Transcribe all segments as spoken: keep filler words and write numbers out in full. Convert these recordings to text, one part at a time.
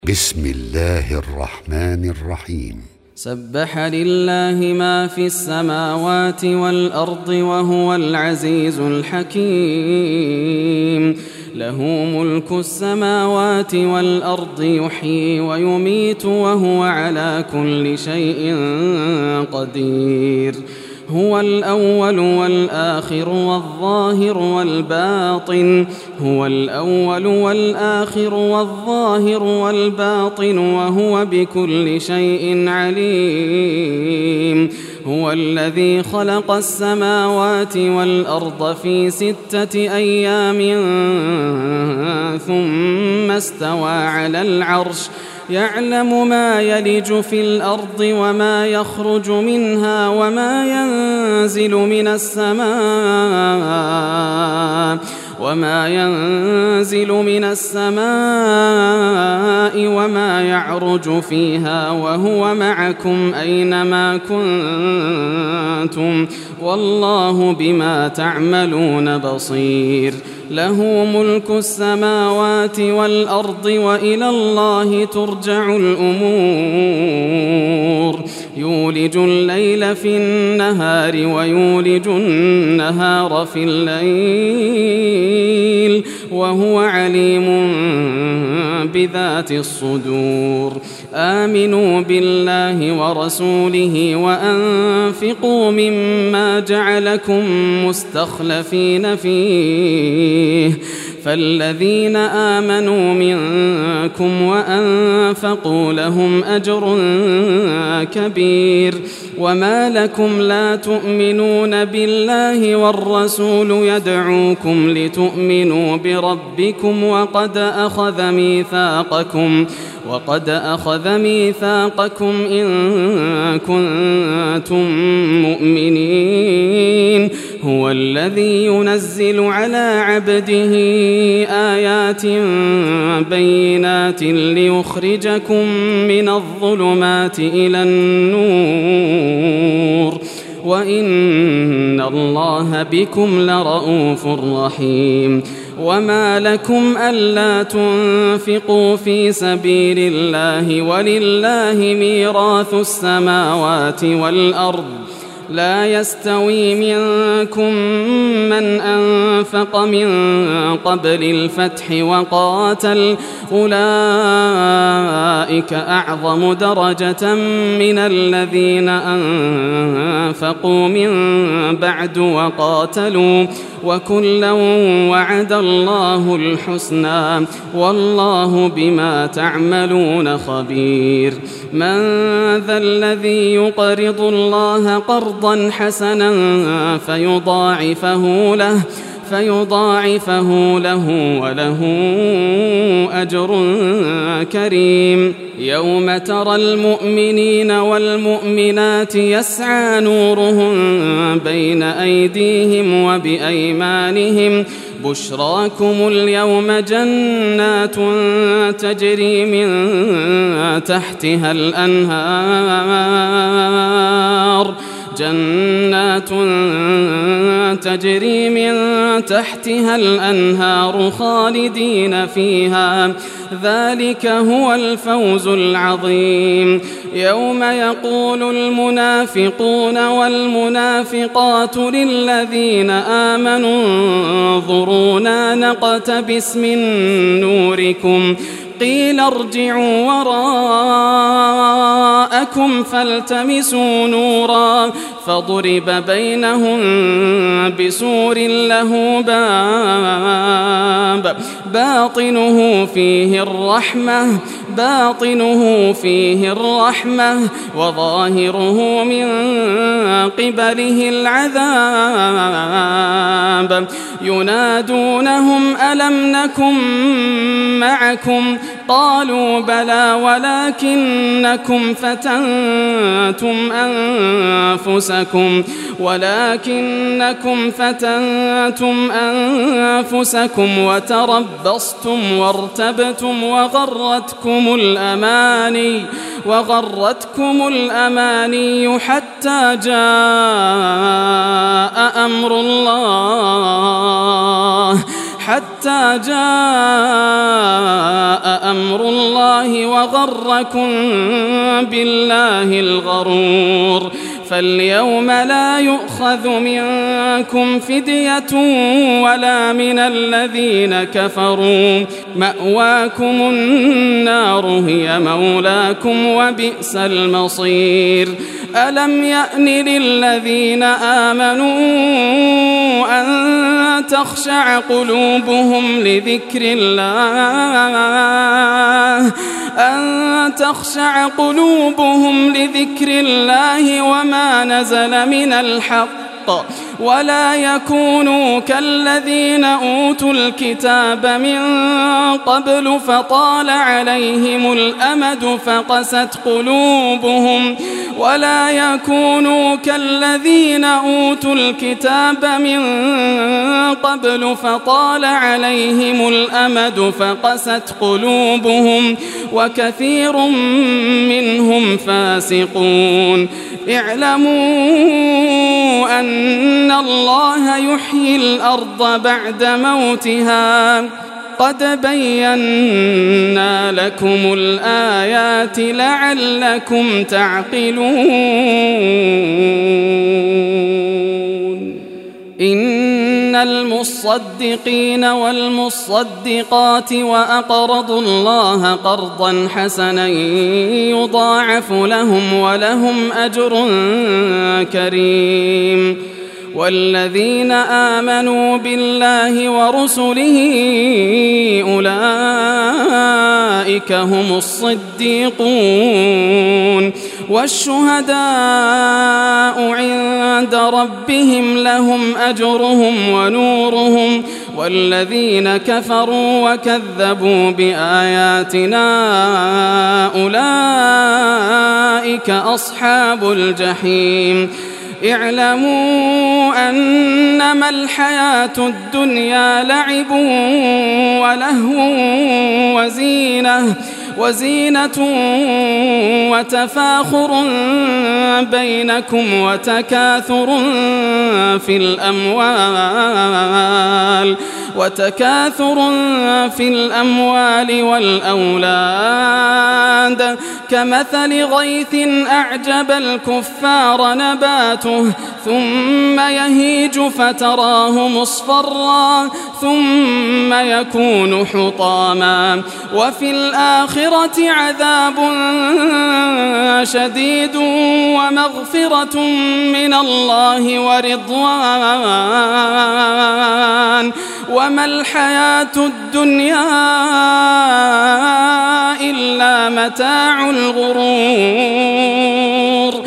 بسم الله الرحمن الرحيم. سبح لله ما في السماوات والأرض وهو العزيز الحكيم. له ملك السماوات والأرض يحيي ويميت وهو على كل شيء قدير. هو الأول والآخر والظاهر والباطن هو الأول والآخر والظاهر والباطن وهو بكل شيء عليم. هو الذي خلق السماوات والأرض في ستة أيام ثم استوى على العرش يعلم ما يلج في الأرض وما يخرج منها وما ينزل من السماء وما ينزل من السماء وما يعرج فيها وهو معكم أينما كنتم والله بما تعملون بصير. له ملك السماوات والأرض وإلى الله ترجع الأمور. يولج الليل في النهار ويولج النهار في الليل وهو عليم بذات الصدور. آمنوا بالله ورسوله وأنفقوا مما جعلكم مستخلفين فيه فالذين آمنوا منكم وأنفقوا لهم أجر كبير. وما لكم لا تؤمنون بالله والرسول يدعوكم لتؤمنوا بربكم وقد أخذ ميثاقكم وقد أخذ ميثاقكم إن كنتم مؤمنين. هو الذي ينزل على عبده آيات بينات ليخرجكم من الظلمات إلى النور وإن الله بكم لرؤوف رحيم. وما لكم ألا تنفقوا في سبيل الله ولله ميراث السماوات والأرض لا يستوي منكم من أنفق من قبل الفتح وقاتل أولئك أعظم درجة من الذين أنفقوا من بعد وقاتلوا وكلا وعد الله الحسنى والله بما تعملون خبير. من ذا الذي يقرض الله قرضا حسنا فيضاعفه له فيضاعفه له وله أجر كريم. يوم ترى المؤمنين والمؤمنات يسعى نورهم بين أيديهم وبأيمانهم بشراكم اليوم جنات تجري من تحتها الأنهار جنات تجري من تحتها الأنهار خالدين فيها ذلك هو الفوز العظيم. يوم يقول المنافقون والمنافقات للذين آمنوا انظرونا نقتبس من نوركم قيل ارجعوا وراءكم فالتمسوا نورا فضرب بينهم بسور له باب باطنه فيه الرحمة باطنه فيه الرحمة وظاهره من قبله العذاب. ينادونهم ألم نكن معكم قالوا بلى ولكنكم فتنتم أنفسكم ولكنكم فتنتم أنفسكم وتربصتم وارتبتم وغرتكم الأماني وغرتكم الأماني حتى جاء أمر الله حتى جاء أمر الله وغركم بالله الغرور. فاليوم لا يؤخذ منكم فدية ولا من الذين كفروا، مأواكم النار هي مولاكم وبئس المصير. ألم يأن للذين آمنوا أن تخشع قلوبهم لذكر الله أن تخشع قلوبهم لذكر الله وما نزل من الحق، ولا يكونوا كالذين أوتوا الكتاب من قبل فطال عليهم الأمد فقست قلوبهم ولا يكونوا كالذين أوتوا الكتاب من قبل فطال عليهم الأمد فقست قلوبهم وكثير منهم فاسقون. اعلموا أن الله يحيي الأرض بعد موتها، قد بينا لكم الآيات لعلكم تعقلون. إن المصدقين والمصدقات وأقرضوا الله قرضا حسنا يضاعف لهم ولهم أجر كريم. والذين آمنوا بالله ورسله أولئك هم الصديقون والشهداء عند ربهم لهم أجرهم ونورهم. والذين كفروا وكذبوا بآياتنا أولئك أصحاب الجحيم. اعلموا أنما الحياة الدنيا لعب ولهو وزينة وزينة وتفاخر بينكم وتكاثر في الأموال وتكاثر في الأموال والأولاد كمثل غيث أعجب الكفار نباته ثم يهيج فتراه مصفرا ثم يكون حطاما وفي الآخرة عذاب شديد ومغفرة من الله ورضوان وما الحياة الدنيا إلا متاع الغرور.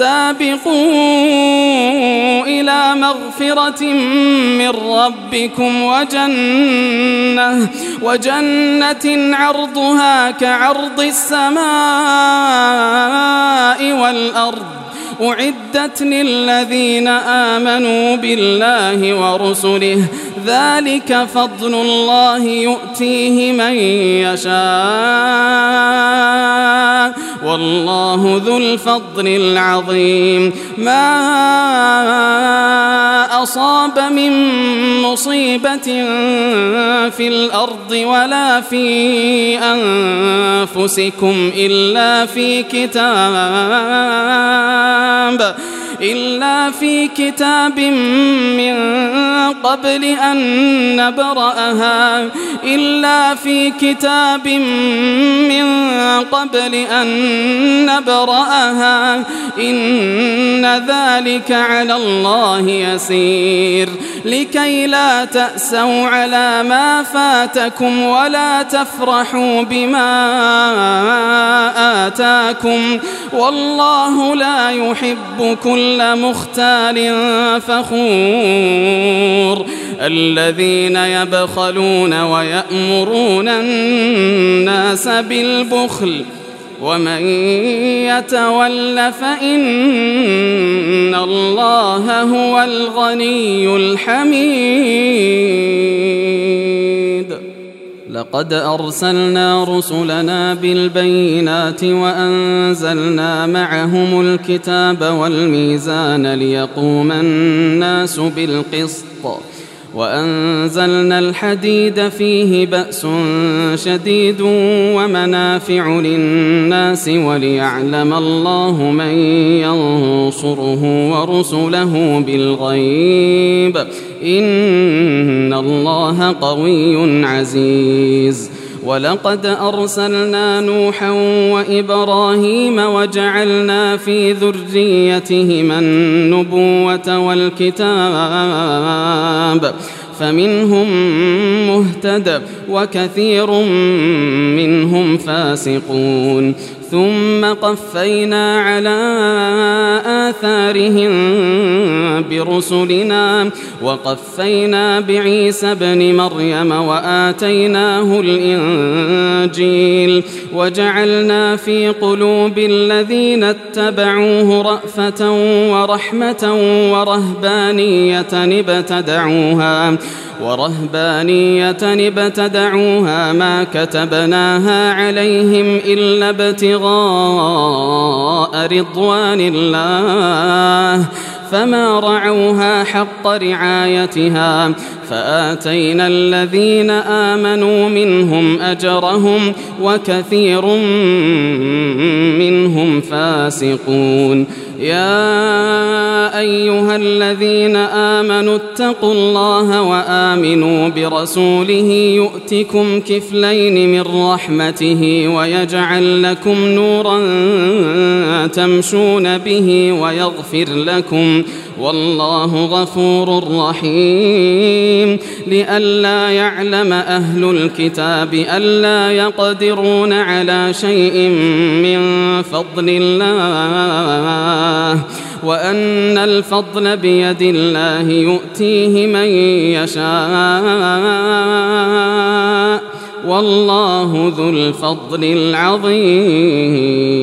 سابقوا إلى مغفرة من ربكم وجنة وجنة عرضها كعرض السماء والأرض أعدت للذين آمنوا بالله ورسله ذلك فضل الله يؤتيه من يشاء والله ذو الفضل العظيم. ما أصاب من مصيبة في الأرض ولا في أنفسكم إلا في كتاب إلا في كتاب من قبل أن نبرأها إلا في كتاب من قبل أن نبرأها إن ذلك على الله يسير. لكي لا تأسوا على ما فاتكم ولا تفرحوا بما آتاكم والله لا يحب كل مختال فخور. الذين يبخلون ويأمرون الناس بالبخل ومن يتول فإن الله هو الغني الحميد. لقد أرسلنا رسلنا بالبينات وأنزلنا معهم الكتاب والميزان ليقوم الناس بالقسط وأنزلنا الحديد فيه بأس شديد ومنافع للناس وليعلم الله من ينصره ورسله بالغيب إن الله قوي عزيز ولقد أرسلنا نوحا وإبراهيم وجعلنا في ذريتهما النبوة والكتاب فمنهم مهتد وكثير منهم فاسقون ثم قفينا على آثارهم برسلنا وقفينا بعيسى ابن مريم وآتيناه الإنجيل وجعلنا في قلوب الذين اتبعوه رأفة ورحمة ورهبانية ابتدعوها ورهبانية ابتدعوها ما كتبناها عليهم إلا ابتغاء رضوان الله فما رعوها حق رعايتها فآتينا الذين آمنوا منهم أجرهم وكثير منهم فاسقون يا أيها الذين آمنوا اتقوا الله وآمنوا برسوله يؤتكم كفلين من رحمته ويجعل لكم نورا تمشون به ويغفر لكم والله غفور رحيم لئلا يعلم أهل الكتاب ألا يقدرون على شيء من فضل الله وأن الفضل بيد الله يؤتيه من يشاء والله ذو الفضل العظيم.